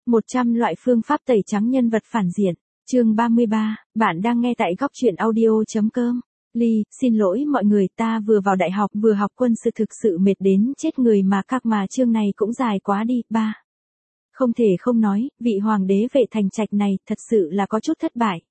100 loại phương pháp tẩy trắng nhân vật phản diện. Chương 33, bạn đang nghe tại góc truyện audio.com. Ly, xin lỗi mọi người, ta vừa vào đại học vừa học quân sự thực sự mệt đến chết người mà chương này cũng dài quá đi. 3. Không thể không nói, vị hoàng đế Vệ Thành Trạch này thật sự là có chút thất bại.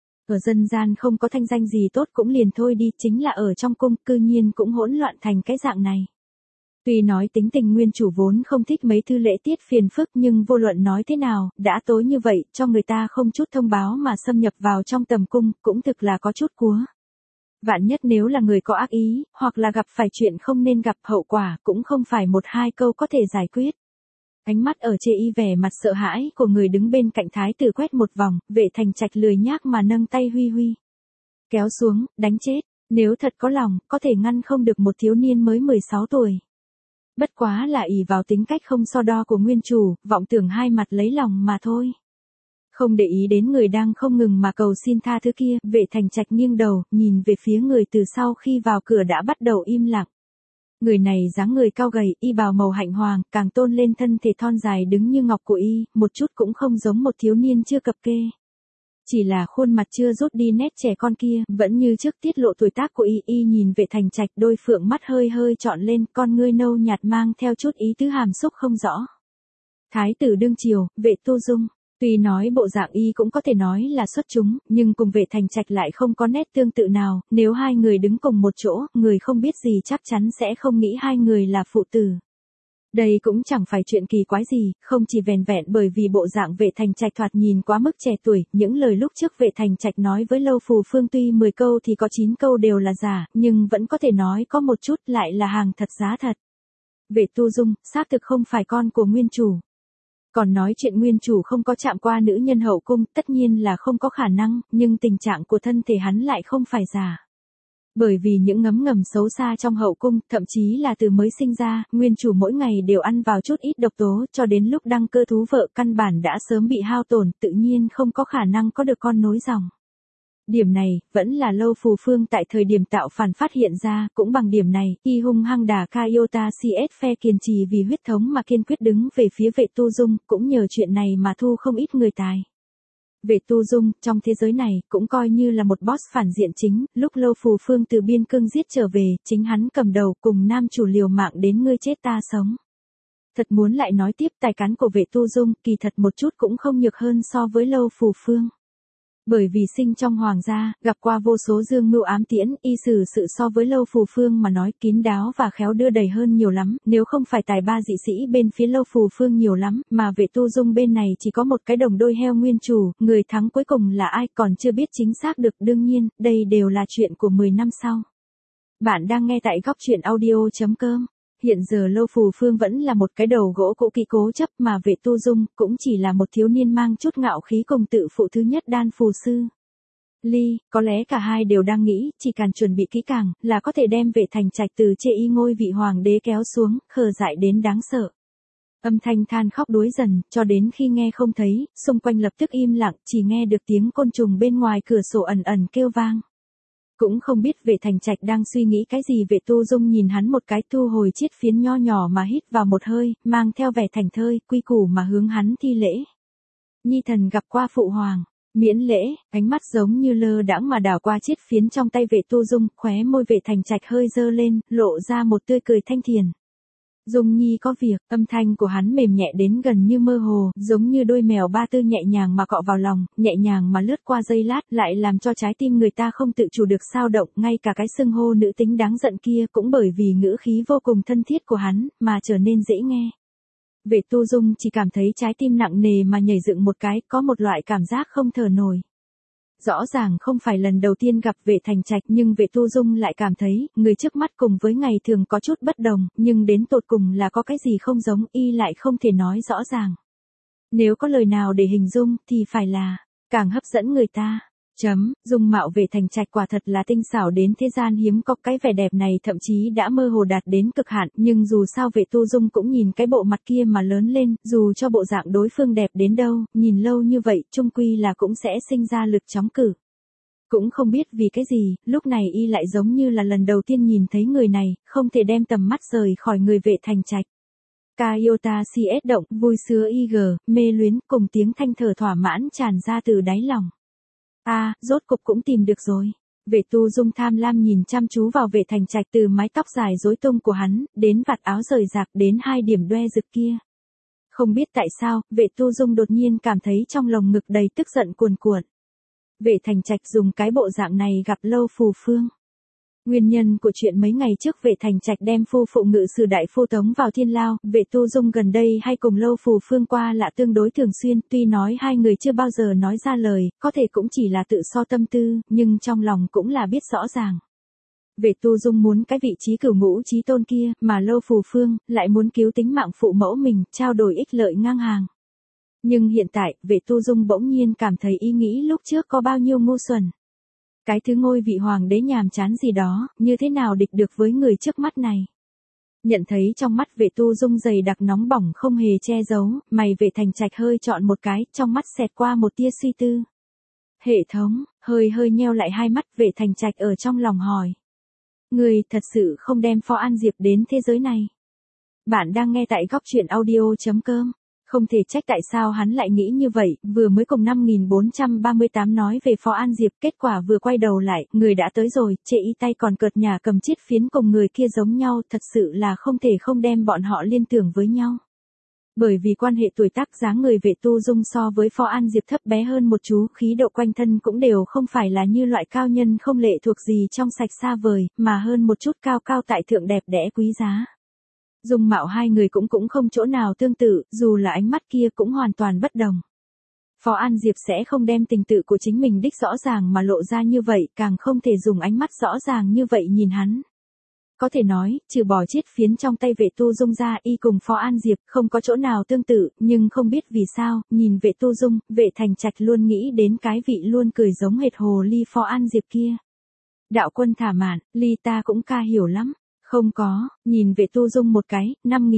Ở dân gian không có thanh danh gì tốt cũng liền thôi đi, chính là ở trong cung cư nhiên cũng hỗn loạn thành cái dạng này. Tuy nói tính tình nguyên chủ vốn không thích mấy thư lễ tiết phiền phức, nhưng vô luận nói thế nào, đã tối như vậy, cho người ta không chút thông báo mà xâm nhập vào trong tầm cung, cũng thực là có chút cúa. Vạn nhất nếu là người có ác ý, hoặc là gặp phải chuyện không nên gặp, hậu quả cũng không phải một hai câu có thể giải quyết. Ánh mắt ở chê y vẻ mặt sợ hãi của người đứng bên cạnh thái tử quét một vòng, Vệ Thành Trạch lười nhác mà nâng tay huy huy. Kéo xuống, đánh chết, nếu thật có lòng, có thể ngăn không được một thiếu niên mới 16 tuổi. Bất quá là ỷ vào tính cách không so đo của nguyên chủ, vọng tưởng hai mặt lấy lòng mà thôi. Không để ý đến người đang không ngừng mà cầu xin tha thứ kia, Vệ Thành Trạch nghiêng đầu, nhìn về phía người từ sau khi vào cửa đã bắt đầu im lặng. Người này dáng người cao gầy, y bào màu hạnh hoàng, càng tôn lên thân thể thon dài đứng như ngọc của y, một chút cũng không giống một thiếu niên chưa cập kê. Chỉ là khuôn mặt chưa rút đi nét trẻ con kia, vẫn như trước tiết lộ tuổi tác của y nhìn Vệ Thành Trạch, đôi phượng mắt hơi trọn lên, con ngươi nâu nhạt mang theo chút ý tứ hàm xúc không rõ. Thái tử đương triều, Vệ Tu Dung. Tuy nói bộ dạng y cũng có thể nói là xuất chúng, nhưng cùng Vệ Thành Trạch lại không có nét tương tự nào, nếu hai người đứng cùng một chỗ, người không biết gì chắc chắn sẽ không nghĩ hai người là phụ tử. Đây cũng chẳng phải chuyện kỳ quái gì, không chỉ vẻn vẹn bởi vì bộ dạng Vệ Thành Trạch thoạt nhìn quá mức trẻ tuổi, những lời lúc trước Vệ Thành Trạch nói với Lâu Phù Phương tuy 10 câu thì có 9 câu đều là giả, nhưng vẫn có thể nói có một chút lại là hàng thật giá thật. Vệ Tu Dung, xác thực không phải con của nguyên chủ. Còn nói chuyện nguyên chủ không có chạm qua nữ nhân hậu cung, tất nhiên là không có khả năng, nhưng tình trạng của thân thể hắn lại không phải giả. Bởi vì những ngấm ngầm xấu xa trong hậu cung, thậm chí là từ mới sinh ra, nguyên chủ mỗi ngày đều ăn vào chút ít độc tố, cho đến lúc đăng cơ thú vợ căn bản đã sớm bị hao tổn, tự nhiên không có khả năng có được con nối dòng. Điểm này, vẫn là Lâu Phù Phương tại thời điểm tạo phản phát hiện ra, cũng bằng điểm này, y hung hăng đả Kaiota CS phe kiên trì vì huyết thống mà kiên quyết đứng về phía Vệ Tu Dung, cũng nhờ chuyện này mà thu không ít người tài. Vệ Tu Dung, trong thế giới này, cũng coi như là một boss phản diện chính, lúc Lâu Phù Phương từ biên cương giết trở về, chính hắn cầm đầu cùng nam chủ liều mạng đến ngươi chết ta sống. Thật muốn lại nói tiếp, tài cán của Vệ Tu Dung, kỳ thật một chút cũng không nhược hơn so với Lâu Phù Phương. Bởi vì sinh trong hoàng gia, gặp qua vô số dương mưu ám tiễn, y xử sự so với Lâu Phù Phương mà nói kín đáo và khéo đưa đẩy hơn nhiều lắm, nếu không phải tài ba dị sĩ bên phía Lâu Phù Phương nhiều lắm, mà Vệ Tu Dung bên này chỉ có một cái đồng đôi heo nguyên chủ, người thắng cuối cùng là ai còn chưa biết chính xác được, đương nhiên, đây đều là chuyện của 10 năm sau. Bạn đang nghe tại góc truyện audio.com. Hiện giờ Lâu Phù Phương vẫn là một cái đầu gỗ cũ kỹ cố chấp, mà Vệ Tu Dung cũng chỉ là một thiếu niên mang chút ngạo khí cùng tự phụ thứ nhất đan phù sư. Ly, có lẽ cả hai đều đang nghĩ, chỉ cần chuẩn bị kỹ càng, là có thể đem Vệ Thành Trạch từ chê y ngôi vị hoàng đế kéo xuống, khờ dại đến đáng sợ. Âm thanh than khóc đuối dần, cho đến khi nghe không thấy, xung quanh lập tức im lặng, chỉ nghe được tiếng côn trùng bên ngoài cửa sổ ẩn ẩn kêu vang. Cũng không biết Vệ Thành Trạch đang suy nghĩ cái gì. Vệ Tu Dung nhìn hắn một cái, thu hồi chiếc phiến nho nhỏ mà hít vào một hơi, mang theo vẻ thành thơi, quy củ mà hướng hắn thi lễ. Nhi thần gặp qua phụ hoàng, miễn lễ, ánh mắt giống như lơ đãng mà đảo qua chiếc phiến trong tay Vệ Tu Dung, khóe môi Vệ Thành Trạch hơi dơ lên, lộ ra một tươi cười thanh thiền. Dung Nhi có việc, âm thanh của hắn mềm nhẹ đến gần như mơ hồ, giống như đôi mèo ba tư nhẹ nhàng mà cọ vào lòng, nhẹ nhàng mà lướt qua giây lát, lại làm cho trái tim người ta không tự chủ được xao động, ngay cả cái xưng hô nữ tính đáng giận kia cũng bởi vì ngữ khí vô cùng thân thiết của hắn, mà trở nên dễ nghe. Vệ Tu Dung chỉ cảm thấy trái tim nặng nề mà nhảy dựng một cái, có một loại cảm giác không thở nổi. Rõ ràng không phải lần đầu tiên gặp Vệ Thành Trạch, nhưng Vệ Tu Dung lại cảm thấy, người trước mắt cùng với ngày thường có chút bất đồng, nhưng đến tột cùng là có cái gì không giống, y lại không thể nói rõ ràng. Nếu có lời nào để hình dung, thì phải là, càng hấp dẫn người ta. Dung mạo Vệ Thành Trạch quả thật là tinh xảo đến thế gian hiếm có, cái vẻ đẹp này thậm chí đã mơ hồ đạt đến cực hạn, nhưng dù sao Vệ Tu Dung cũng nhìn cái bộ mặt kia mà lớn lên, dù cho bộ dạng đối phương đẹp đến đâu, nhìn lâu như vậy, chung quy là cũng sẽ sinh ra lực chống cự. Cũng không biết vì cái gì, lúc này y lại giống như là lần đầu tiên nhìn thấy người này, không thể đem tầm mắt rời khỏi người Vệ Thành Trạch. Toyota CS động, vui sướng IG, mê luyến, cùng tiếng thanh thở thỏa mãn tràn ra từ đáy lòng. Rốt cục cũng tìm được rồi. Vệ Tu Dung tham lam nhìn chăm chú vào Vệ Thành Trạch, từ mái tóc dài rối tung của hắn, đến vạt áo rời rạc, đến hai điểm đoe rực kia. Không biết tại sao, Vệ Tu Dung đột nhiên cảm thấy trong lồng ngực đầy tức giận cuồn cuộn. Vệ Thành Trạch dùng cái bộ dạng này gặp Lâu Phù Phương. Nguyên nhân của chuyện mấy ngày trước Vệ Thành Trạch đem phu phụ ngự sử đại phu tống vào thiên lao, Vệ Tu Dung gần đây hay cùng Lâu Phù Phương qua lại tương đối thường xuyên, tuy nói hai người chưa bao giờ nói ra lời, có thể cũng chỉ là tự so tâm tư, nhưng trong lòng cũng là biết rõ ràng. Vệ Tu Dung muốn cái vị trí cửu ngũ chí tôn kia, mà Lâu Phù Phương lại muốn cứu tính mạng phụ mẫu mình, trao đổi ích lợi ngang hàng. Nhưng hiện tại, Vệ Tu Dung bỗng nhiên cảm thấy ý nghĩ lúc trước có bao nhiêu ngu xuẩn. Cái thứ ngôi vị hoàng đế nhàm chán gì đó, như thế nào địch được với người trước mắt này. Nhận thấy trong mắt Vệ Tu Dung dày đặc nóng bỏng không hề che giấu, mày Vệ Thành Trạch hơi chọn một cái, trong mắt xẹt qua một tia suy tư. Hệ thống, hơi nheo lại hai mắt, Vệ Thành Trạch ở trong lòng hỏi. Người thật sự không đem Phó An Diệp đến thế giới này. Bạn đang nghe tại góc truyện audio.com. Không thể trách tại sao hắn lại nghĩ như vậy, vừa mới cùng 5438 nói về Phó An Diệp, kết quả vừa quay đầu lại, người đã tới rồi, chệ y tay còn cợt nhả cầm chiết phiến cùng người kia giống nhau, thật sự là không thể không đem bọn họ liên tưởng với nhau. Bởi vì quan hệ tuổi tác dáng người Vệ Tu Dung so với Phó An Diệp thấp bé hơn một chú, khí độ quanh thân cũng đều không phải là như loại cao nhân không lệ thuộc gì trong sạch xa vời, mà hơn một chút cao cao tại thượng đẹp đẽ quý giá. Dung mạo hai người cũng không chỗ nào tương tự, dù là ánh mắt kia cũng hoàn toàn bất đồng. Phó An Diệp sẽ không đem tình tự của chính mình đích rõ ràng mà lộ ra như vậy, càng không thể dùng ánh mắt rõ ràng như vậy nhìn hắn. Có thể nói, trừ bỏ chiết phiến trong tay Vệ Tu Dung ra, y cùng Phó An Diệp không có chỗ nào tương tự, nhưng không biết vì sao, nhìn Vệ Tu Dung, Vệ Thành Trạch luôn nghĩ đến cái vị luôn cười giống hệt hồ ly Phó An Diệp kia. Đạo quân thả mạn, ly ta cũng ca hiểu lắm. Không có, nhìn Vệ Tu Dung một cái,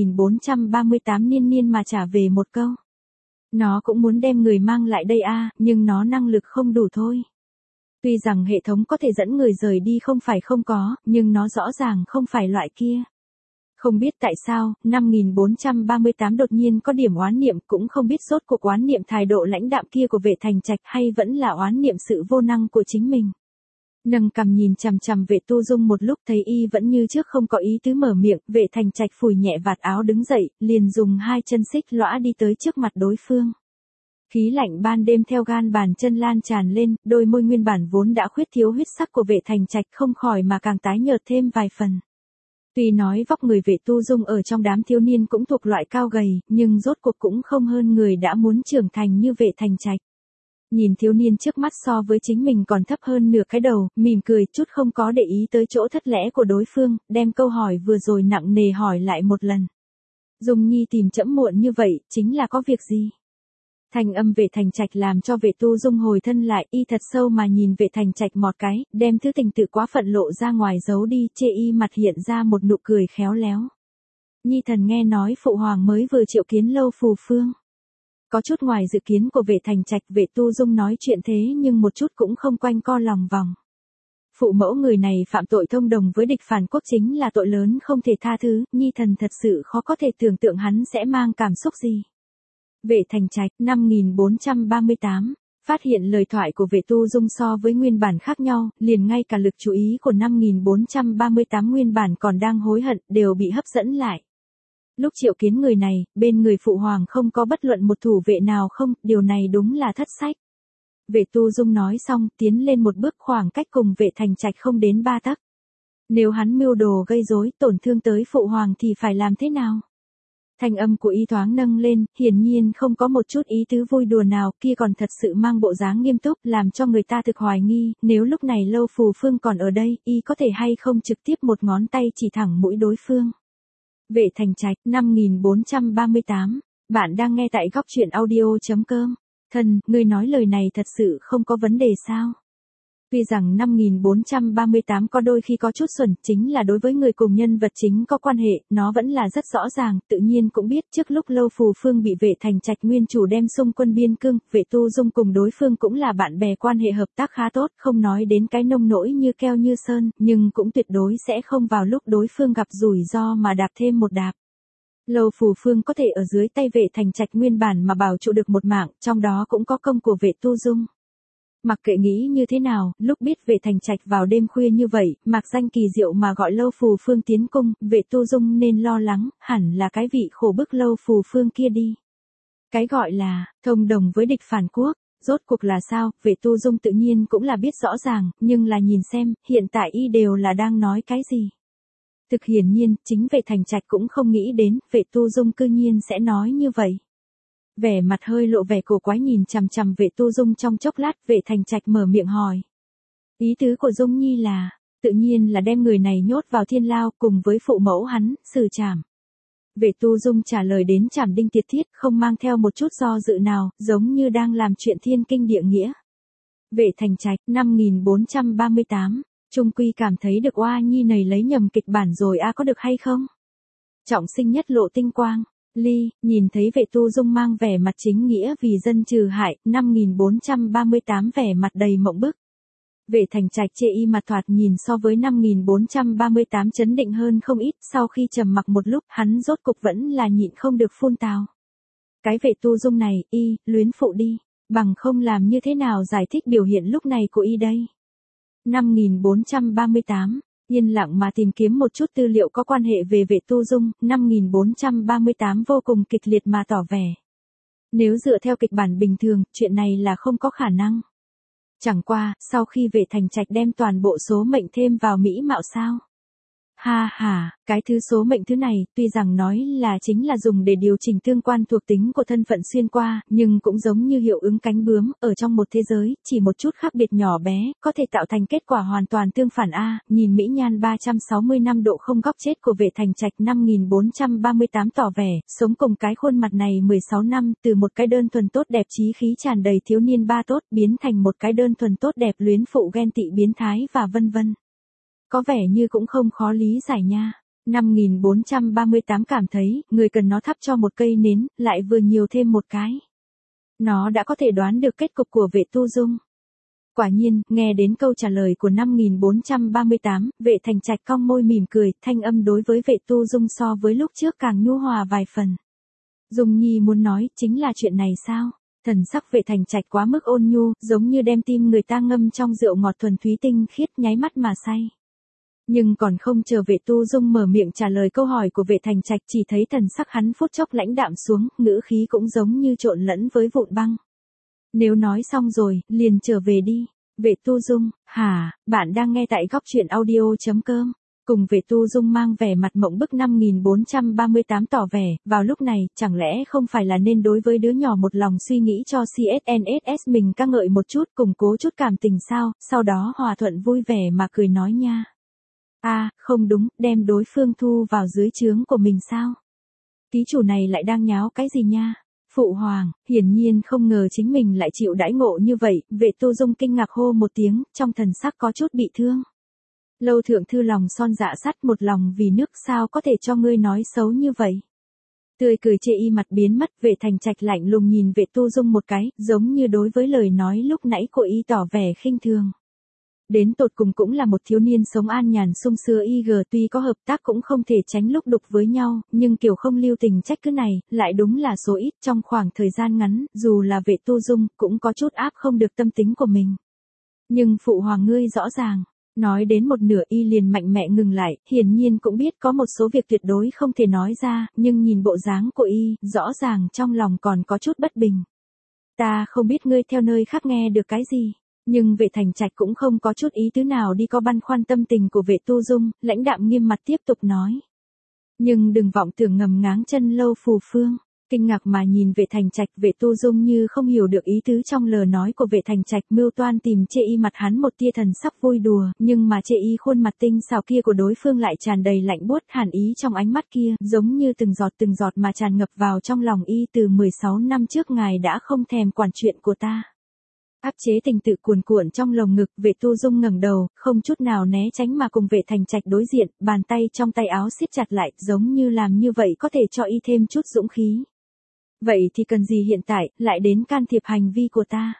5438 niên mà trả về một câu. Nó cũng muốn đem người mang lại đây nhưng nó năng lực không đủ thôi. Tuy rằng hệ thống có thể dẫn người rời đi không phải không có, nhưng nó rõ ràng không phải loại kia. Không biết tại sao, 5438 đột nhiên có điểm oán niệm, cũng không biết rốt cuộc oán niệm thái độ lãnh đạm kia của Vệ Thành Trạch hay vẫn là oán niệm sự vô năng của chính mình. Nâng cằm nhìn chằm chằm Vệ Tu Dung một lúc, thấy y vẫn như trước không có ý tứ mở miệng, Vệ Thành Trạch phủi nhẹ vạt áo đứng dậy, liền dùng hai chân xích lõa đi tới trước mặt đối phương. Khí lạnh ban đêm theo gan bàn chân lan tràn lên, đôi môi nguyên bản vốn đã khuyết thiếu huyết sắc của Vệ Thành Trạch không khỏi mà càng tái nhợt thêm vài phần. Tuy nói vóc người Vệ Tu Dung ở trong đám thiếu niên cũng thuộc loại cao gầy, nhưng rốt cuộc cũng không hơn người đã muốn trưởng thành như Vệ Thành Trạch. Nhìn thiếu niên trước mắt so với chính mình còn thấp hơn nửa cái đầu, mỉm cười chút không có để ý tới chỗ thất lễ của đối phương, đem câu hỏi vừa rồi nặng nề hỏi lại một lần. Dung Nhi tìm trẫm muộn như vậy, chính là có việc gì? Thanh âm Vệ Thành Trạch làm cho Vệ Tu Dung hồi thân lại, y thật sâu mà nhìn Vệ Thành Trạch một cái, đem thứ tình tự quá phận lộ ra ngoài giấu đi, chê y mặt hiện ra một nụ cười khéo léo. Nhi thần nghe nói phụ hoàng mới vừa triệu kiến Lâu Phù Phương. Có chút ngoài dự kiến của Vệ Thành Trạch, Vệ Tu Dung nói chuyện thế nhưng một chút cũng không quanh co lòng vòng. Phụ mẫu người này phạm tội thông đồng với địch phản quốc chính là tội lớn không thể tha thứ, Nhi thần thật sự khó có thể tưởng tượng hắn sẽ mang cảm xúc gì. Vệ Thành Trạch, 5438, phát hiện lời thoại của Vệ Tu Dung so với nguyên bản khác nhau, liền ngay cả lực chú ý của 5438 nguyên bản còn đang hối hận, đều bị hấp dẫn lại. Lúc triệu kiến người này, bên người phụ hoàng không có bất luận một thủ vệ nào không, điều này đúng là thất sách. Vệ Tu Dung nói xong, tiến lên một bước, khoảng cách cùng Vệ Thành Trạch không đến 3 tấc. Nếu hắn mưu đồ gây rối, tổn thương tới phụ hoàng thì phải làm thế nào? Thanh âm của y thoáng nâng lên, hiển nhiên không có một chút ý tứ vui đùa nào, kia còn thật sự mang bộ dáng nghiêm túc, làm cho người ta thực hoài nghi, nếu lúc này Lâu Phù Phương còn ở đây, y có thể hay không trực tiếp một ngón tay chỉ thẳng mũi đối phương. Vệ Thành Trạch, 5438, bạn đang nghe tại góc truyện audio.com. Thần, ngươi nói lời này thật sự không có vấn đề sao? Tuy rằng 5438 có đôi khi có chút xuẩn, chính là đối với người cùng nhân vật chính có quan hệ, nó vẫn là rất rõ ràng, tự nhiên cũng biết trước lúc Lâu Phù Phương bị Vệ Thành Trạch nguyên chủ đem xung quân biên cương, Vệ Tu Dung cùng đối phương cũng là bạn bè quan hệ hợp tác khá tốt, không nói đến cái nông nỗi như keo như sơn, nhưng cũng tuyệt đối sẽ không vào lúc đối phương gặp rủi ro mà đạp thêm một đạp. Lâu Phù Phương có thể ở dưới tay Vệ Thành Trạch nguyên bản mà bảo trụ được một mạng, trong đó cũng có công của Vệ Tu Dung. Mặc kệ nghĩ như thế nào, lúc biết Vệ Thành Trạch vào đêm khuya như vậy, mặc danh kỳ diệu mà gọi Lâu Phù Phương tiến cung, Vệ Tu Dung nên lo lắng, hẳn là cái vị khổ bức Lâu Phù Phương kia đi. Cái gọi là, thông đồng với địch phản quốc, rốt cuộc là sao, Vệ Tu Dung tự nhiên cũng là biết rõ ràng, nhưng là nhìn xem, hiện tại y đều là đang nói cái gì. Thực hiển nhiên, chính Vệ Thành Trạch cũng không nghĩ đến, Vệ Tu Dung cư nhiên sẽ nói như vậy. Vẻ mặt hơi lộ vẻ cổ quái nhìn chằm chằm Vệ Tu Dung trong chốc lát, Vệ Thành Trạch mở miệng hỏi. Ý tứ của Dung Nhi là, tự nhiên là đem người này nhốt vào thiên lao cùng với phụ mẫu hắn, xử trảm. Vệ Tu Dung trả lời đến trảm đinh tiệt thiết, không mang theo một chút do dự nào, giống như đang làm chuyện thiên kinh địa nghĩa. Vệ Thành Trạch, 5438, Trung Quy cảm thấy được Oa Nhi này lấy nhầm kịch bản rồi có được hay không? Trọng sinh nhất lộ tinh quang, Ly, nhìn thấy Vệ Tu Dung mang vẻ mặt chính nghĩa vì dân trừ hại, 5438 vẻ mặt đầy mộng bức. Vệ Thành Trạch chê y mặt thoạt nhìn so với 5438 chấn định hơn không ít, sau khi trầm mặc một lúc, hắn rốt cục vẫn là nhịn không được phun tào. Cái Vệ Tu Dung này, y, luyến phụ đi, bằng không làm như thế nào giải thích biểu hiện lúc này của y đây. 5438, yên lặng mà tìm kiếm một chút tư liệu có quan hệ về Vệ Tu Dung, 5438 vô cùng kịch liệt mà tỏ vẻ. Nếu dựa theo kịch bản bình thường, chuyện này là không có khả năng. Chẳng qua, sau khi Vệ Thành Trạch đem toàn bộ số mệnh thêm vào mỹ mạo sao? Ha ha, cái thứ số mệnh thứ này, tuy rằng nói là chính là dùng để điều chỉnh tương quan thuộc tính của thân phận xuyên qua, nhưng cũng giống như hiệu ứng cánh bướm, ở trong một thế giới, chỉ một chút khác biệt nhỏ bé, có thể tạo thành kết quả hoàn toàn tương phản nhìn mỹ nhan 360 năm độ không góc chết của Vệ Thành Trạch 5438 tỏ vẻ, sống cùng cái khuôn mặt này 16 năm, từ một cái đơn thuần tốt đẹp chí khí tràn đầy thiếu niên ba tốt, biến thành một cái đơn thuần tốt đẹp luyến phụ ghen tị biến thái và vân vân. Có vẻ như cũng không khó lý giải nha. 5438 cảm thấy, người cần nó thắp cho một cây nến, lại vừa nhiều thêm một cái. Nó đã có thể đoán được kết cục của Vệ Tu Dung. Quả nhiên, nghe đến câu trả lời của 5438, Vệ Thành Trạch cong môi mỉm cười, thanh âm đối với Vệ Tu Dung so với lúc trước càng nhu hòa vài phần. Dung Nhi muốn nói, chính là chuyện này sao? Thần sắc Vệ Thành Trạch quá mức ôn nhu, giống như đem tim người ta ngâm trong rượu ngọt thuần túy tinh khiết, nháy mắt mà say. Nhưng còn không chờ Vệ Tu Dung mở miệng trả lời câu hỏi của Vệ Thành Trạch, chỉ thấy thần sắc hắn phút chốc lãnh đạm xuống, ngữ khí cũng giống như trộn lẫn với vụn băng. Nếu nói xong rồi, liền trở về đi. Vệ Tu Dung, hả, bạn đang nghe tại góc truyện audio.com. Cùng Vệ Tu Dung mang vẻ mặt mộng bức 5438 tỏ vẻ, vào lúc này, chẳng lẽ không phải là nên đối với đứa nhỏ một lòng suy nghĩ cho CSNSS mình ca ngợi một chút, củng cố chút cảm tình sao, sau đó hòa thuận vui vẻ mà cười nói nha. Không đúng, đem đối phương thu vào dưới trướng của mình sao? Ký chủ này lại đang nháo cái gì nha? Phụ hoàng, hiển nhiên không ngờ chính mình lại chịu đãi ngộ như vậy, Vệ Tu Dung kinh ngạc hô một tiếng, trong thần sắc có chút bị thương. Lâu thượng thư lòng son dạ sắt một lòng vì nước sao có thể cho ngươi nói xấu như vậy? Tươi cười chê y mặt biến mất, Vệ Thành Trạch lạnh lùng nhìn Vệ Tu Dung một cái, giống như đối với lời nói lúc nãy của y tỏ vẻ khinh thường. Đến tột cùng cũng là một thiếu niên sống an nhàn sung sướng tuy có hợp tác cũng không thể tránh lúc đục với nhau, nhưng kiểu không lưu tình trách cứ này, lại đúng là số ít trong khoảng thời gian ngắn, dù là Vệ Tu Dung, cũng có chút áp không được tâm tính của mình. Nhưng phụ hoàng ngươi rõ ràng, nói đến một nửa y liền mạnh mẽ ngừng lại, hiển nhiên cũng biết có một số việc tuyệt đối không thể nói ra, nhưng nhìn bộ dáng của y, rõ ràng trong lòng còn có chút bất bình. Ta không biết ngươi theo nơi khác nghe được cái gì. Nhưng Vệ Thành Trạch cũng không có chút ý tứ nào đi có băn khoăn tâm tình của Vệ Tu Dung, lãnh đạm nghiêm mặt tiếp tục nói. Nhưng đừng vọng tưởng ngầm ngáng chân Lâu Phù Phương. Kinh ngạc mà nhìn Vệ Thành Trạch, Vệ Tu Dung như không hiểu được ý tứ trong lời nói của Vệ Thành Trạch, mưu toan tìm chê y mặt hắn một tia thần sắc vui đùa, nhưng mà chê y khuôn mặt tinh xảo kia của đối phương lại tràn đầy lạnh buốt hàn ý trong ánh mắt kia, giống như từng giọt mà tràn ngập vào trong lòng y từ 16 năm trước ngài đã không thèm quản chuyện của ta. Áp chế tình tự cuồn cuộn trong lồng ngực, Vệ Tu Dung ngẩng đầu, không chút nào né tránh mà cùng Vệ Thành Trạch đối diện, bàn tay trong tay áo siết chặt lại, giống như làm như vậy có thể cho y thêm chút dũng khí. Vậy thì cần gì hiện tại, lại đến can thiệp hành vi của ta?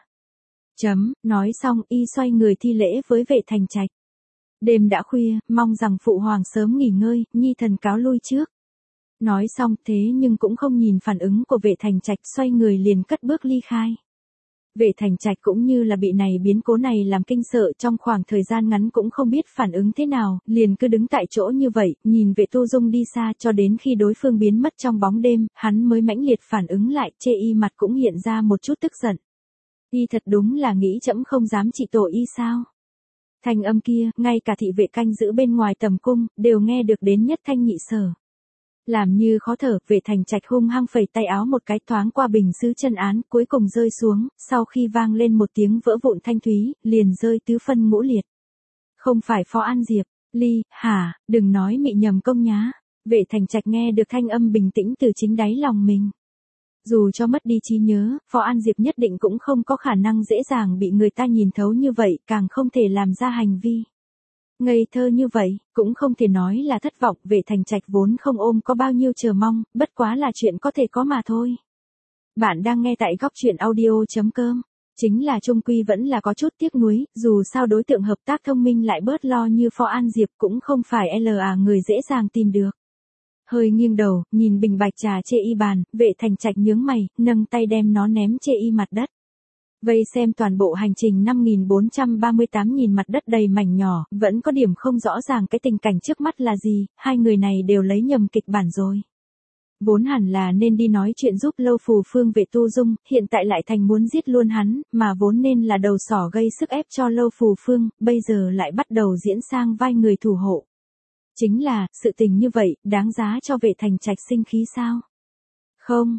Nói xong, y xoay người thi lễ với Vệ Thành Trạch. Đêm đã khuya, mong rằng phụ hoàng sớm nghỉ ngơi, nhi thần cáo lui trước. Nói xong thế nhưng cũng không nhìn phản ứng của Vệ Thành Trạch, xoay người liền cất bước ly khai. Vệ Thành Trạch cũng như là bị này biến cố này làm kinh sợ, trong khoảng thời gian ngắn cũng không biết phản ứng thế nào, liền cứ đứng tại chỗ như vậy, nhìn Vệ Tu Dung đi xa cho đến khi đối phương biến mất trong bóng đêm, hắn mới mãnh liệt phản ứng lại, chê y mặt cũng hiện ra một chút tức giận. Y thật đúng là nghĩ trẫm không dám trị tội y sao? Thanh âm kia, ngay cả thị vệ canh giữ bên ngoài tầm cung, đều nghe được đến nhất thanh nhị sở. Làm như khó thở, Vệ Thành Trạch hung hăng phẩy tay áo một cái, thoáng qua bình sứ chân án, cuối cùng rơi xuống, sau khi vang lên một tiếng vỡ vụn thanh thúy, liền rơi tứ phân ngũ liệt. Không phải Phó An Diệp, Ly, hả, đừng nói mị nhầm công nhá. Vệ Thành Trạch nghe được thanh âm bình tĩnh từ chính đáy lòng mình. Dù cho mất đi trí nhớ, Phó An Diệp nhất định cũng không có khả năng dễ dàng bị người ta nhìn thấu như vậy, càng không thể làm ra hành vi ngây thơ như vậy, cũng không thể nói là thất vọng. Vệ Thành Trạch vốn không ôm có bao nhiêu chờ mong, bất quá là chuyện có thể có mà thôi. Bạn đang nghe tại góc truyện audio.com. Chính là chung quy vẫn là có chút tiếc nuối, dù sao đối tượng hợp tác thông minh lại bớt lo như Phó An Diệp cũng không phải là người dễ dàng tìm được. Hơi nghiêng đầu, nhìn bình bạch trà chê y bàn, Vệ Thành Trạch nhướng mày, nâng tay đem nó ném chê y mặt đất. Vây xem toàn bộ hành trình 5438 nhìn mặt đất đầy mảnh nhỏ, vẫn có điểm không rõ ràng cái tình cảnh trước mắt là gì, hai người này đều lấy nhầm kịch bản rồi. Vốn hẳn là nên đi nói chuyện giúp Lâu Phù Phương Vệ Tu Dung, hiện tại lại thành muốn giết luôn hắn, mà vốn nên là đầu sỏ gây sức ép cho Lâu Phù Phương, bây giờ lại bắt đầu diễn sang vai người thủ hộ. Chính là, sự tình như vậy, đáng giá cho Vệ Thành Trạch sinh khí sao? Không,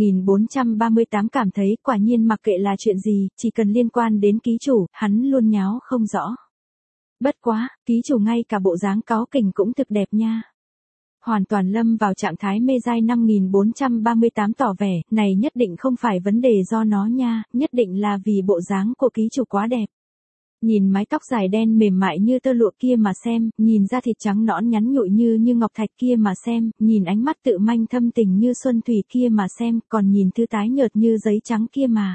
5438 cảm thấy quả nhiên mặc kệ là chuyện gì, chỉ cần liên quan đến ký chủ, hắn luôn nháo không rõ. Bất quá, ký chủ ngay cả bộ dáng cáu kỉnh cũng thực đẹp nha. Hoàn toàn lâm vào trạng thái mê dai. 5438 tỏ vẻ, này nhất định không phải vấn đề do nó nha, nhất định là vì bộ dáng của ký chủ quá đẹp. Nhìn mái tóc dài đen mềm mại như tơ lụa kia mà xem, nhìn da thịt trắng nõn nhắn nhụi như ngọc thạch kia mà xem, nhìn ánh mắt tự manh thâm tình như xuân thủy kia mà xem, còn nhìn thư tái nhợt như giấy trắng kia mà.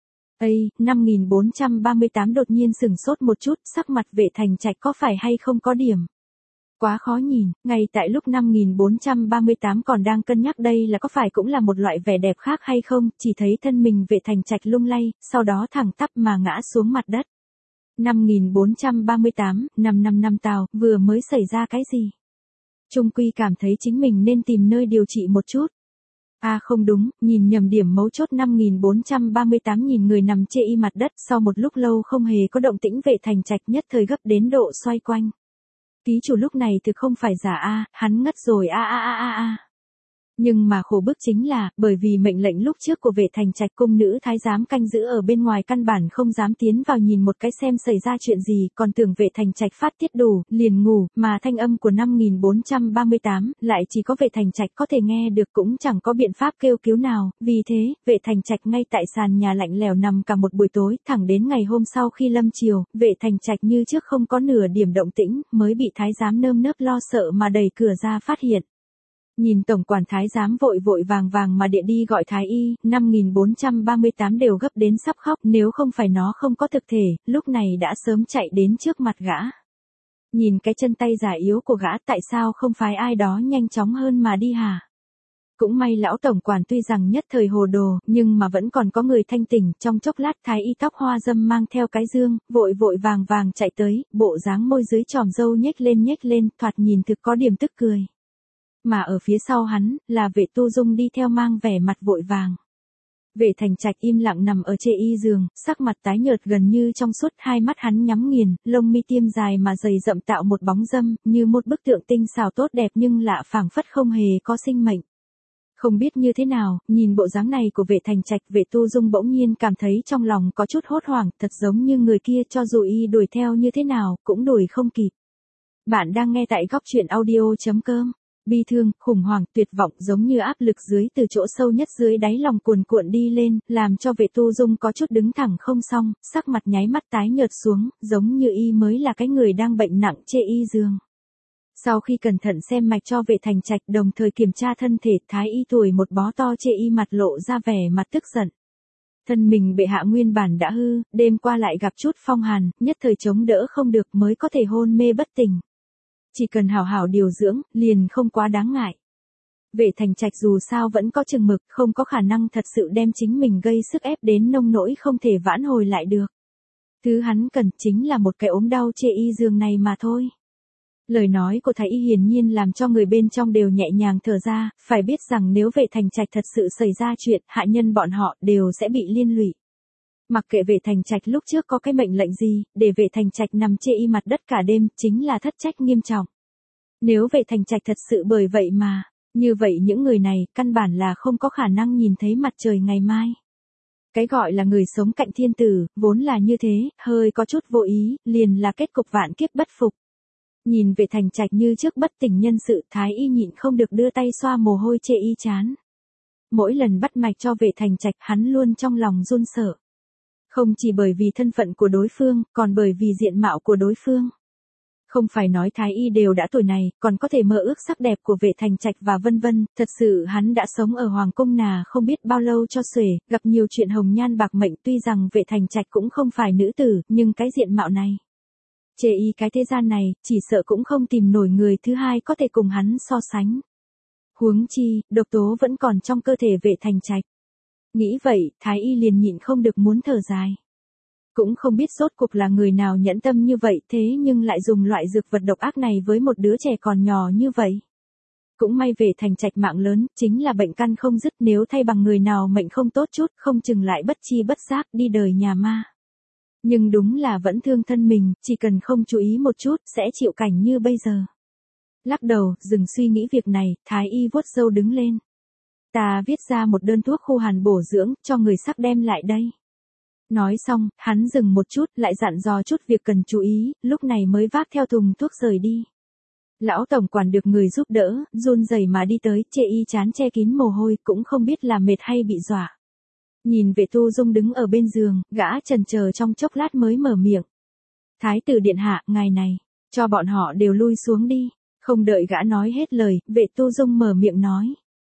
5438 đột nhiên sửng sốt một chút, sắc mặt Vệ Thành Trạch có phải hay không có điểm quá khó nhìn, ngay tại lúc 5438 còn đang cân nhắc đây là có phải cũng là một loại vẻ đẹp khác hay không, chỉ thấy thân mình Vệ Thành Trạch lung lay, sau đó thẳng tắp mà ngã xuống mặt đất. 5438, 555 Tào, vừa mới xảy ra cái gì? Trung quy cảm thấy chính mình nên tìm nơi điều trị một chút. Không đúng, nhìn nhầm điểm mấu chốt. 5438 nhìn người nằm chê y mặt đất, sau một lúc lâu không hề có động tĩnh, Vệ Thành Trạch nhất thời gấp đến độ xoay quanh. Ký chủ lúc này thực không phải giả hắn ngất rồi Nhưng mà khổ bức chính là, bởi vì mệnh lệnh lúc trước của Vệ Thành Trạch, cung nữ thái giám canh giữ ở bên ngoài căn bản không dám tiến vào nhìn một cái xem xảy ra chuyện gì, còn tưởng Vệ Thành Trạch phát tiết đủ, liền ngủ, mà thanh âm của 5438, lại chỉ có Vệ Thành Trạch có thể nghe được, cũng chẳng có biện pháp kêu cứu nào, vì thế, Vệ Thành Trạch ngay tại sàn nhà lạnh lẽo nằm cả một buổi tối, thẳng đến ngày hôm sau khi lâm chiều, Vệ Thành Trạch như trước không có nửa điểm động tĩnh, mới bị thái giám nơm nớp lo sợ mà đẩy cửa ra phát hiện. Nhìn tổng quản thái giám vội vội vàng vàng mà điện đi gọi thái y, 5438 đều gấp đến sắp khóc, nếu không phải nó không có thực thể, lúc này đã sớm chạy đến trước mặt gã. Nhìn cái chân tay già yếu của gã, tại sao không phải ai đó nhanh chóng hơn mà đi hả? Cũng may lão tổng quản tuy rằng nhất thời hồ đồ, nhưng mà vẫn còn có người thanh tỉnh, trong chốc lát thái y tóc hoa dâm mang theo cái dương, vội vội vàng vàng chạy tới, bộ dáng môi dưới tròm râu nhếch lên, thoạt nhìn thực có điểm tức cười. Mà ở phía sau hắn, là Vệ Tu Dung đi theo mang vẻ mặt vội vàng. Vệ Thành Trạch im lặng nằm ở trên y giường, sắc mặt tái nhợt gần như trong suốt, hai mắt hắn nhắm nghiền, lông mi tiêm dài mà dày rậm tạo một bóng dâm, như một bức tượng tinh xảo tốt đẹp nhưng lạ phảng phất không hề có sinh mệnh. Không biết như thế nào, nhìn bộ dáng này của Vệ Thành Trạch, Vệ Tu Dung bỗng nhiên cảm thấy trong lòng có chút hốt hoảng, thật giống như người kia cho dù y đuổi theo như thế nào, cũng đuổi không kịp. Bạn đang nghe tại góc truyện audio.com. Bi thương, khủng hoảng, tuyệt vọng giống như áp lực dưới từ chỗ sâu nhất dưới đáy lòng cuồn cuộn đi lên, làm cho Vệ Tu Dung có chút đứng thẳng không xong, sắc mặt nháy mắt tái nhợt xuống, giống như y mới là cái người đang bệnh nặng chê y giường. Sau khi cẩn thận xem mạch cho Vệ Thành Trạch, đồng thời kiểm tra thân thể, thái y tuổi một bó to chê y mặt lộ ra vẻ mặt tức giận. Thân mình bệ hạ nguyên bản đã hư, đêm qua lại gặp chút phong hàn, nhất thời chống đỡ không được mới có thể hôn mê bất tỉnh. Chỉ cần hảo hảo điều dưỡng, liền không quá đáng ngại. Vệ Thành Trạch dù sao vẫn có chừng mực, không có khả năng thật sự đem chính mình gây sức ép đến nông nỗi không thể vãn hồi lại được. Thứ hắn cần chính là một cái ốm đau chê y giường này mà thôi. Lời nói của Thái Y hiển nhiên làm cho người bên trong đều nhẹ nhàng thở ra, phải biết rằng nếu Vệ Thành Trạch thật sự xảy ra chuyện, hạ nhân bọn họ đều sẽ bị liên lụy. Mặc kệ Vệ Thành Trạch lúc trước có cái mệnh lệnh gì, để Vệ Thành Trạch nằm chê y mặt đất cả đêm, chính là thất trách nghiêm trọng. Nếu Vệ Thành Trạch thật sự bởi vậy mà, như vậy những người này, căn bản là không có khả năng nhìn thấy mặt trời ngày mai. Cái gọi là người sống cạnh thiên tử, vốn là như thế, hơi có chút vô ý, liền là kết cục vạn kiếp bất phục. Nhìn Vệ Thành Trạch như trước bất tỉnh nhân sự, Thái Y nhịn không được đưa tay xoa mồ hôi chê y chán. Mỗi lần bắt mạch cho Vệ Thành Trạch, hắn luôn trong lòng run sợ. Không chỉ bởi vì thân phận của đối phương, còn bởi vì diện mạo của đối phương. Không phải nói Thái Y đều đã tuổi này, còn có thể mơ ước sắc đẹp của Vệ Thành Trạch và vân vân, thật sự hắn đã sống ở Hoàng Cung Nà không biết bao lâu cho xuể, gặp nhiều chuyện hồng nhan bạc mệnh, tuy rằng Vệ Thành Trạch cũng không phải nữ tử, nhưng cái diện mạo này. Chê y cái thế gian này, chỉ sợ cũng không tìm nổi người thứ hai có thể cùng hắn so sánh. Huống chi, độc tố vẫn còn trong cơ thể Vệ Thành Trạch. Nghĩ vậy, Thái Y liền nhịn không được muốn thở dài. Cũng không biết rốt cuộc là người nào nhẫn tâm như vậy thế nhưng lại dùng loại dược vật độc ác này với một đứa trẻ còn nhỏ như vậy. Cũng may Vệ Thành Trạch mạng lớn, chính là bệnh căn không dứt, nếu thay bằng người nào mệnh không tốt chút, không chừng lại bất chi bất giác đi đời nhà ma. Nhưng đúng là vẫn thương thân mình, chỉ cần không chú ý một chút, sẽ chịu cảnh như bây giờ. Lắc đầu, dừng suy nghĩ việc này, Thái Y vuốt râu đứng lên. Ta viết ra một đơn thuốc khô hàn bổ dưỡng, cho người sắc đem lại đây. Nói xong, hắn dừng một chút, lại dặn dò chút việc cần chú ý, lúc này mới vác theo thùng thuốc rời đi. Lão tổng quản được người giúp đỡ, run rẩy mà đi tới, chê y chán che kín mồ hôi, cũng không biết là mệt hay bị dọa. Nhìn Vệ Tu Dung đứng ở bên giường, gã chần chờ trong chốc lát mới mở miệng. Thái tử điện hạ, ngài này, cho bọn họ đều lui xuống đi. Không đợi gã nói hết lời, Vệ Tu Dung mở miệng nói.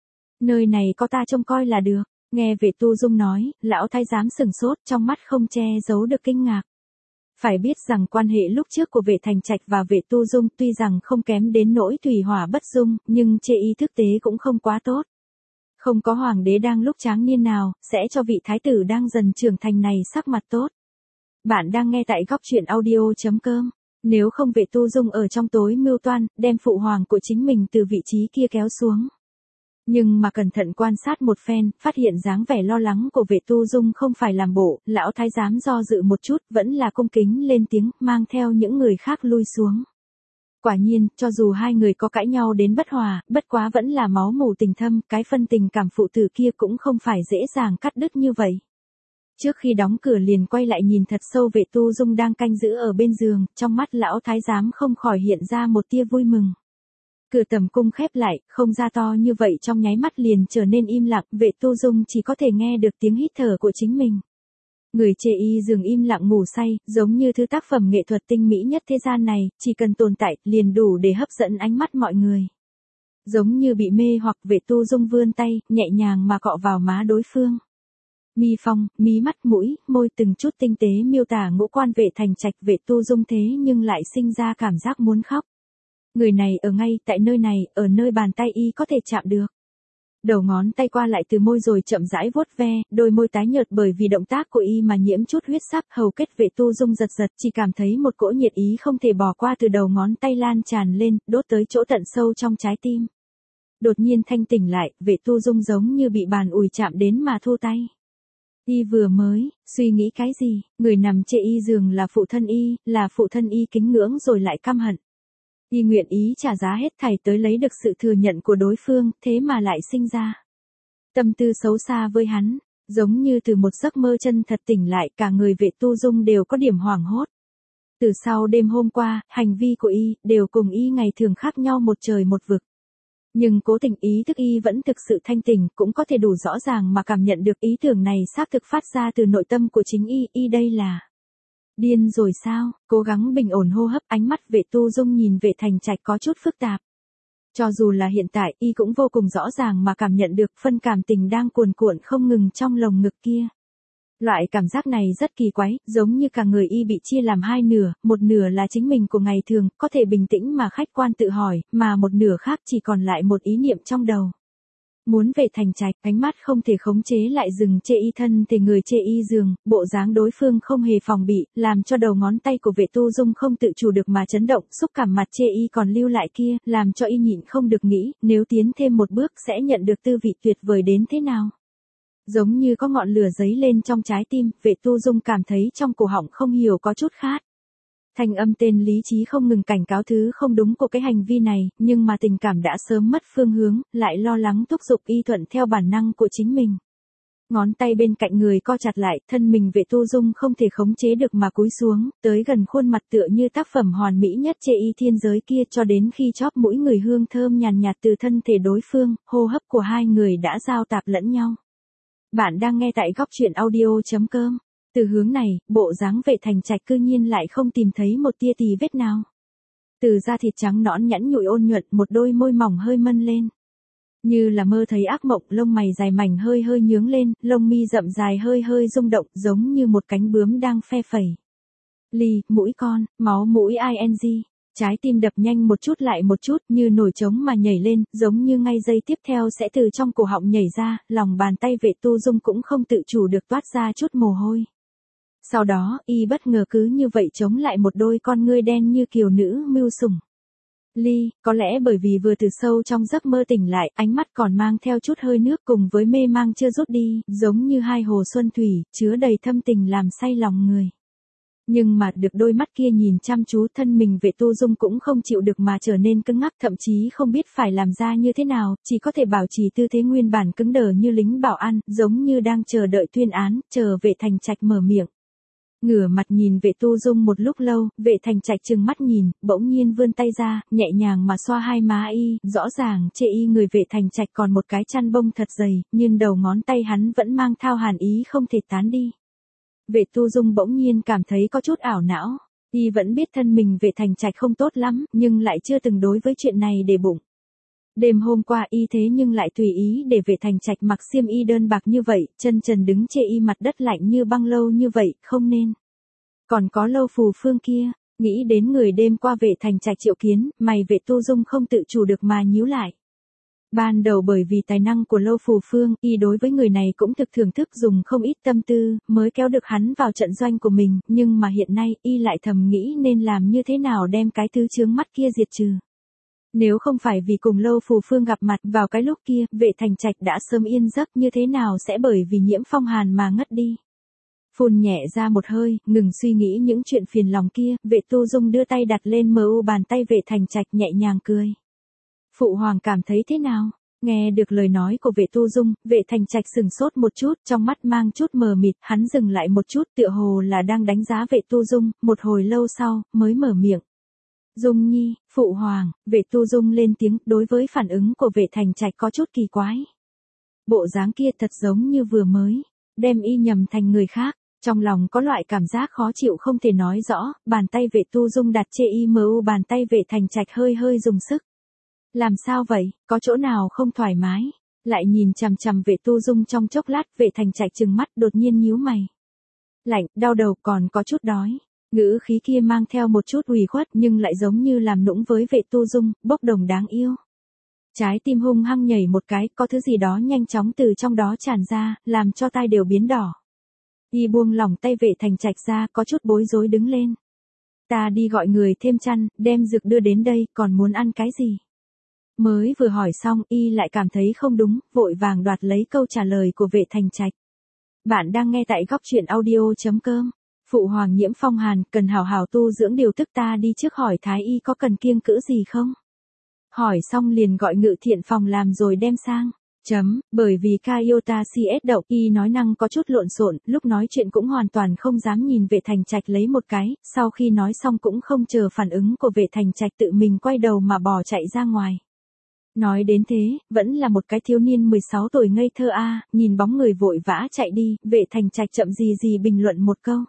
Nơi này có ta trông coi là được. Nghe Vệ Tu Dung nói, lão thái giám sừng sốt, trong mắt không che giấu được kinh ngạc. Phải biết rằng quan hệ lúc trước của Vệ Thành Trạch và Vệ Tu Dung tuy rằng không kém đến nỗi thủy hỏa bất dung, nhưng chê y thực tế cũng không quá tốt. Không có hoàng đế đang lúc tráng niên nào, sẽ cho vị thái tử đang dần trưởng thành này sắc mặt tốt. Bạn đang nghe tại góc truyện audio.com. Nếu không Vệ Tu Dung ở trong tối mưu toan, đem phụ hoàng của chính mình từ vị trí kia kéo xuống. Nhưng mà cẩn thận quan sát một phen, phát hiện dáng vẻ lo lắng của Vệ Tu Dung không phải làm bộ, lão thái giám do dự một chút, vẫn là cung kính lên tiếng, mang theo những người khác lui xuống. Quả nhiên, cho dù hai người có cãi nhau đến bất hòa, bất quá vẫn là máu mủ tình thâm, cái phân tình cảm phụ tử kia cũng không phải dễ dàng cắt đứt như vậy. Trước khi đóng cửa liền quay lại nhìn thật sâu Vệ Tu Dung đang canh giữ ở bên giường, trong mắt lão thái giám không khỏi hiện ra một tia vui mừng. Cửa tầm cung khép lại, không ra to như vậy trong nháy mắt liền trở nên im lặng, Vệ Tu Dung chỉ có thể nghe được tiếng hít thở của chính mình. Người chê y giường im lặng ngủ say, giống như thứ tác phẩm nghệ thuật tinh mỹ nhất thế gian này, chỉ cần tồn tại, liền đủ để hấp dẫn ánh mắt mọi người. Giống như bị mê hoặc Vệ Tu Dung vươn tay, nhẹ nhàng mà cọ vào má đối phương. Mi phong, mí mắt mũi, môi từng chút tinh tế miêu tả ngũ quan Vệ Thành Trạch, Vệ Tu Dung thế nhưng lại sinh ra cảm giác muốn khóc. Người này ở ngay tại nơi này, ở nơi bàn tay y có thể chạm được. Đầu ngón tay qua lại từ môi rồi chậm rãi vuốt ve, đôi môi tái nhợt bởi vì động tác của y mà nhiễm chút huyết sắc, hầu kết Vệ Tu Dung giật giật, chỉ cảm thấy một cỗ nhiệt ý không thể bỏ qua từ đầu ngón tay lan tràn lên, đốt tới chỗ tận sâu trong trái tim. Đột nhiên thanh tỉnh lại, Vệ Tu Dung giống như bị bàn ủi chạm đến mà thu tay. Y vừa mới, suy nghĩ cái gì, người nằm chê y giường là phụ thân y kính ngưỡng rồi lại căm hận. Y nguyện ý trả giá hết thảy tới lấy được sự thừa nhận của đối phương, thế mà lại sinh ra tâm tư xấu xa với hắn, giống như từ một giấc mơ chân thật tỉnh lại, cả người Vệ Tu Dung đều có điểm hoảng hốt. Từ sau đêm hôm qua, hành vi của y đều cùng y ngày thường khác nhau một trời một vực. Nhưng cố tình ý thức y vẫn thực sự thanh tỉnh, cũng có thể đủ rõ ràng mà cảm nhận được ý tưởng này xác thực phát ra từ nội tâm của chính y đây là điên rồi sao? Cố gắng bình ổn hô hấp, ánh mắt Vệ Tu Dung nhìn Vệ Thành Trạch có chút phức tạp. Cho dù là hiện tại, y cũng vô cùng rõ ràng mà cảm nhận được phân cảm tình đang cuồn cuộn không ngừng trong lồng ngực kia. Loại cảm giác này rất kỳ quái, giống như cả người y bị chia làm hai nửa, một nửa là chính mình của ngày thường, có thể bình tĩnh mà khách quan tự hỏi, mà một nửa khác chỉ còn lại một ý niệm trong đầu. Muốn về thành trạch, ánh mắt không thể khống chế lại dừng chê y thân thể người chê y giường, bộ dáng đối phương không hề phòng bị, làm cho đầu ngón tay của Vệ Tu Dung không tự chủ được mà chấn động, xúc cảm mặt chê y còn lưu lại kia, làm cho y nhịn không được nghĩ, nếu tiến thêm một bước sẽ nhận được tư vị tuyệt vời đến thế nào. Giống như có ngọn lửa giấy lên trong trái tim, Vệ Tu Dung cảm thấy trong cổ họng không hiểu có chút khát. Thanh âm tên lý trí không ngừng cảnh cáo thứ không đúng của cái hành vi này, nhưng mà tình cảm đã sớm mất phương hướng, lại lo lắng thúc giục y thuận theo bản năng của chính mình. Ngón tay bên cạnh người co chặt lại, thân mình Vệ Tu Dung không thể khống chế được mà cúi xuống, tới gần khuôn mặt tựa như tác phẩm hoàn mỹ nhất chê y thiên giới kia cho đến khi chóp mũi người hương thơm nhàn nhạt từ thân thể đối phương, hô hấp của hai người đã giao tạp lẫn nhau. Bạn đang nghe tại góc truyện audio.com. Từ hướng này, bộ dáng Vệ Thành Trạch cư nhiên lại không tìm thấy một tia tì vết nào. Từ da thịt trắng nõn nhẵn nhụi ôn nhuận, một đôi môi mỏng hơi mân lên. Như là mơ thấy ác mộng, lông mày dài mảnh hơi hơi nhướng lên, lông mi rậm dài hơi hơi rung động, giống như một cánh bướm đang phe phẩy. Lì, mũi con, máu mũi ing. Trái tim đập nhanh một chút lại một chút, như nổi trống mà nhảy lên, giống như ngay giây tiếp theo sẽ từ trong cổ họng nhảy ra, lòng bàn tay Vệ Tu Dung cũng không tự chủ được toát ra chút mồ hôi. Sau đó, y bất ngờ cứ như vậy chống lại một đôi con ngươi đen như kiều nữ mưu sủng. Ly, có lẽ bởi vì vừa từ sâu trong giấc mơ tỉnh lại, ánh mắt còn mang theo chút hơi nước cùng với mê mang chưa rút đi, giống như hai hồ xuân thủy, chứa đầy thâm tình làm say lòng người. Nhưng mà được đôi mắt kia nhìn chăm chú, thân mình Vệ Tu Dung cũng không chịu được mà trở nên cứng ngắc, thậm chí không biết phải làm ra như thế nào, chỉ có thể bảo trì tư thế nguyên bản cứng đờ như lính bảo an, giống như đang chờ đợi tuyên án, chờ Vệ Thành Trạch mở miệng. Ngửa mặt nhìn Vệ Tu Dung một lúc lâu, Vệ Thành Trạch trừng mắt nhìn, bỗng nhiên vươn tay ra, nhẹ nhàng mà xoa hai má y, rõ ràng chê y người Vệ Thành Trạch còn một cái chăn bông thật dày, nhưng đầu ngón tay hắn vẫn mang theo hàn ý không thể tán đi. Vệ Tu Dung bỗng nhiên cảm thấy có chút ảo não, y vẫn biết thân mình Vệ Thành Trạch không tốt lắm, nhưng lại chưa từng đối với chuyện này để bụng. Đêm hôm qua y thế nhưng lại tùy ý để Vệ Thành Trạch mặc xiêm y đơn bạc như vậy, chân trần đứng chê y mặt đất lạnh như băng lâu như vậy, không nên. Còn có Lâu Phù Phương kia, nghĩ đến người đêm qua Vệ Thành Trạch triệu kiến, mày Vệ Tu Dung không tự chủ được mà nhíu lại. Ban đầu bởi vì tài năng của Lâu Phù Phương, y đối với người này cũng thực thưởng thức dùng không ít tâm tư, mới kéo được hắn vào trận doanh của mình, nhưng mà hiện nay, y lại thầm nghĩ nên làm như thế nào đem cái thứ chướng mắt kia diệt trừ. Nếu không phải vì cùng Lâu Phù Phương gặp mặt vào cái lúc kia, Vệ Thành Trạch đã sớm yên giấc, như thế nào sẽ bởi vì nhiễm phong hàn mà ngất đi. Phun nhẹ ra một hơi, ngừng suy nghĩ những chuyện phiền lòng kia, Vệ Tu Dung đưa tay đặt lên mu bàn tay Vệ Thành Trạch nhẹ nhàng cười. Phụ hoàng cảm thấy thế nào? Nghe được lời nói của Vệ Tu Dung, Vệ Thành Trạch sừng sốt một chút, trong mắt mang chút mờ mịt, hắn dừng lại một chút, tựa hồ là đang đánh giá Vệ Tu Dung, một hồi lâu sau, mới mở miệng. Dung Nhi, phụ hoàng, Vệ Tu Dung lên tiếng, đối với phản ứng của Vệ Thành Trạch có chút kỳ quái. Bộ dáng kia thật giống như vừa mới, đem y nhầm thành người khác, trong lòng có loại cảm giác khó chịu không thể nói rõ, bàn tay Vệ Tu Dung đặt chê y mu bàn tay Vệ Thành Trạch hơi hơi dùng sức. Làm sao vậy, có chỗ nào không thoải mái? Lại nhìn chằm chằm Vệ Tu Dung trong chốc lát, Vệ Thành Trạch trừng mắt đột nhiên nhíu mày. Lạnh, đau đầu còn có chút đói. Ngữ khí kia mang theo một chút ủy khuất nhưng lại giống như làm nũng với Vệ Tu Dung, bốc đồng đáng yêu. Trái tim hung hăng nhảy một cái, có thứ gì đó nhanh chóng từ trong đó tràn ra, làm cho tai đều biến đỏ. Y buông lỏng tay Vệ Thành Trạch ra, có chút bối rối đứng lên. Ta đi gọi người thêm chăn, đem dược đưa đến đây, còn muốn ăn cái gì? Mới vừa hỏi xong, y lại cảm thấy không đúng, vội vàng đoạt lấy câu trả lời của Vệ Thành Trạch. Bạn đang nghe tại góc truyện audio.com. Phụ hoàng nhiễm phong hàn, cần hào hào tu dưỡng điều tức, ta đi trước hỏi thái y có cần kiêng cữ gì không? Hỏi xong liền gọi ngự thiện phòng làm rồi đem sang. Bởi vì Kaiota CS đậu, y nói năng có chút lộn xộn, lúc nói chuyện cũng hoàn toàn không dám nhìn Vệ Thành Trạch lấy một cái, sau khi nói xong cũng không chờ phản ứng của Vệ Thành Trạch tự mình quay đầu mà bỏ chạy ra ngoài. Nói đến thế, vẫn là một cái thiếu niên 16 tuổi ngây thơ nhìn bóng người vội vã chạy đi, Vệ Thành Trạch chậm gì gì bình luận một câu.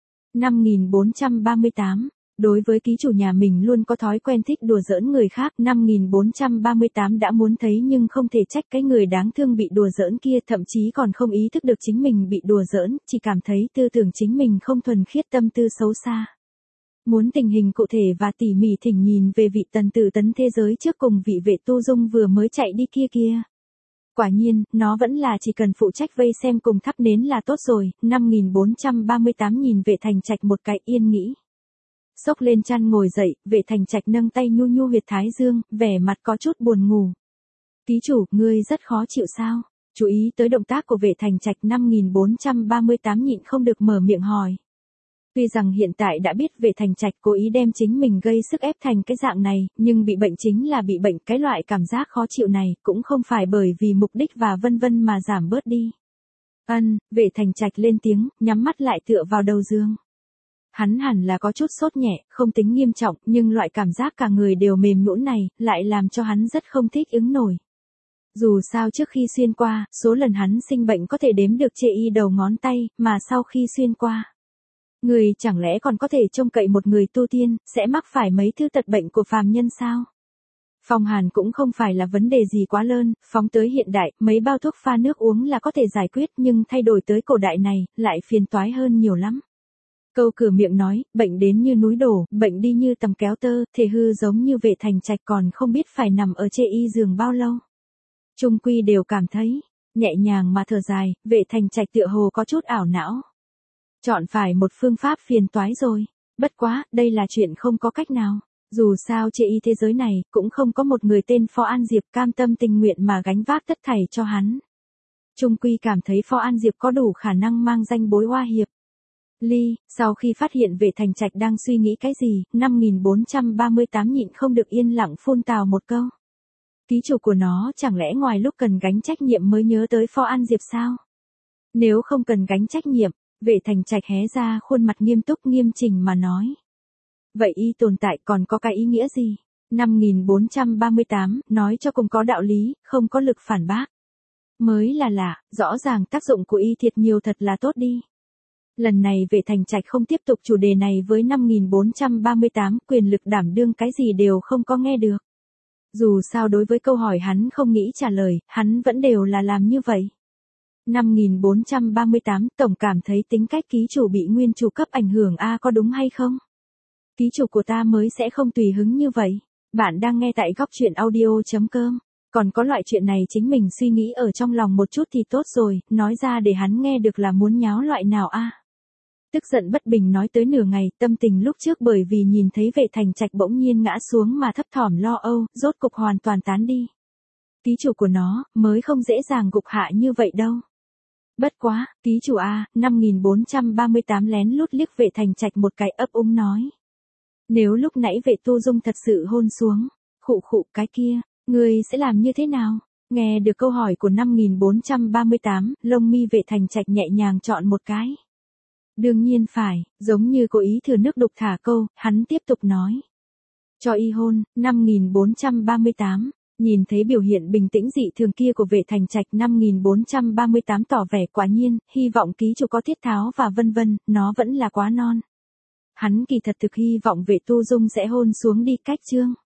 5438. Đối với ký chủ nhà mình luôn có thói quen thích đùa giỡn người khác, 5438 đã muốn thấy nhưng không thể trách cái người đáng thương bị đùa giỡn kia, thậm chí còn không ý thức được chính mình bị đùa giỡn, chỉ cảm thấy tư tưởng chính mình không thuần khiết, tâm tư xấu xa. Muốn tình hình cụ thể và tỉ mỉ thỉnh nhìn về vị tần tử tấn thế giới trước cùng vị Vệ Tu Dung vừa mới chạy đi kia. Quả nhiên, nó vẫn là chỉ cần phụ trách vây xem cùng thắp nến là tốt rồi, 5438 nhìn Vệ Thành Trạch một cái yên nghĩ. Xốc lên chăn ngồi dậy, Vệ Thành Trạch nâng tay nhu nhu huyệt thái dương, vẻ mặt có chút buồn ngủ. Ký chủ, ngươi rất khó chịu sao? Chú ý tới động tác của Vệ Thành Trạch 5438 nhịn không được mở miệng hỏi. Tuy rằng hiện tại đã biết Vệ Thành Trạch cố ý đem chính mình gây sức ép thành cái dạng này, nhưng bị bệnh chính là bị bệnh, cái loại cảm giác khó chịu này cũng không phải bởi vì mục đích và vân vân mà giảm bớt đi. Vệ Thành Trạch lên tiếng, nhắm mắt lại tựa vào đầu giường. Hắn hẳn là có chút sốt nhẹ, không tính nghiêm trọng, nhưng loại cảm giác cả người đều mềm nhũn này, lại làm cho hắn rất không thích ứng nổi. Dù sao trước khi xuyên qua, số lần hắn sinh bệnh có thể đếm được chê y đầu ngón tay, mà sau khi xuyên qua. Người chẳng lẽ còn có thể trông cậy một người tu tiên, sẽ mắc phải mấy thứ tật bệnh của phàm nhân sao? Phong hàn cũng không phải là vấn đề gì quá lớn, phóng tới hiện đại, mấy bao thuốc pha nước uống là có thể giải quyết, nhưng thay đổi tới cổ đại này, lại phiền toái hơn nhiều lắm. Câu cửa miệng nói, bệnh đến như núi đổ, bệnh đi như tầm kéo tơ, thể hư giống như Vệ Thành Trạch còn không biết phải nằm ở chê y giường bao lâu. Trung quy đều cảm thấy, nhẹ nhàng mà thở dài, Vệ Thành Trạch tựa hồ có chút ảo não. Chọn phải một phương pháp phiền toái rồi, bất quá, đây là chuyện không có cách nào. Dù sao chê y thế giới này, cũng không có một người tên Phó An Diệp cam tâm tình nguyện mà gánh vác tất thảy cho hắn. Trung quy cảm thấy Phó An Diệp có đủ khả năng mang danh bối oa hiệp. Sau khi phát hiện Vệ Thành Trạch đang suy nghĩ cái gì, 5438 nhịn không được yên lặng phun tào một câu. Ký chủ của nó chẳng lẽ ngoài lúc cần gánh trách nhiệm mới nhớ tới Phó An Diệp sao? Nếu không cần gánh trách nhiệm, Vệ Thành Trạch hé ra khuôn mặt nghiêm túc nghiêm chỉnh mà nói. Vậy y tồn tại còn có cái ý nghĩa gì? 5438, nói cho cùng có đạo lý, không có lực phản bác. Mới là lạ, rõ ràng tác dụng của y thiệt nhiều thật là tốt đi. Lần này Vệ Thành Trạch không tiếp tục chủ đề này với 5438, quyền lực đảm đương cái gì đều không có nghe được. Dù sao đối với câu hỏi hắn không nghĩ trả lời, hắn vẫn đều là làm như vậy. 5438, tổng cảm thấy tính cách ký chủ bị nguyên chủ cấp ảnh hưởng có đúng hay không? Ký chủ của ta mới sẽ không tùy hứng như vậy. Bạn đang nghe tại góc truyện audio.com. Còn có loại chuyện này chính mình suy nghĩ ở trong lòng một chút thì tốt rồi, nói ra để hắn nghe được là muốn nháo loại nào Tức giận bất bình nói tới nửa ngày, tâm tình lúc trước bởi vì nhìn thấy Vệ Thành Trạch bỗng nhiên ngã xuống mà thấp thỏm lo âu, rốt cục hoàn toàn tán đi. Ký chủ của nó, mới không dễ dàng gục hạ như vậy đâu. Bất quá, ký chủ 5438 lén lút liếc Vệ Thành Trạch một cái ấp úng nói. Nếu lúc nãy Vệ Tu Dung thật sự hôn xuống, khụ cái kia, ngươi sẽ làm như thế nào? Nghe được câu hỏi của 5438, lông mi Vệ Thành Trạch nhẹ nhàng chọn một cái. Đương nhiên phải, giống như cố ý thừa nước đục thả câu, hắn tiếp tục nói. Cho y hôn, 5438, nhìn thấy biểu hiện bình tĩnh dị thường kia của Vệ Thành Trạch 5438 tỏ vẻ quả nhiên, hy vọng ký chủ có tiết tháo và vân vân, nó vẫn là quá non. Hắn kỳ thật thực hy vọng Vệ Tu Dung sẽ hôn xuống đi cách chương.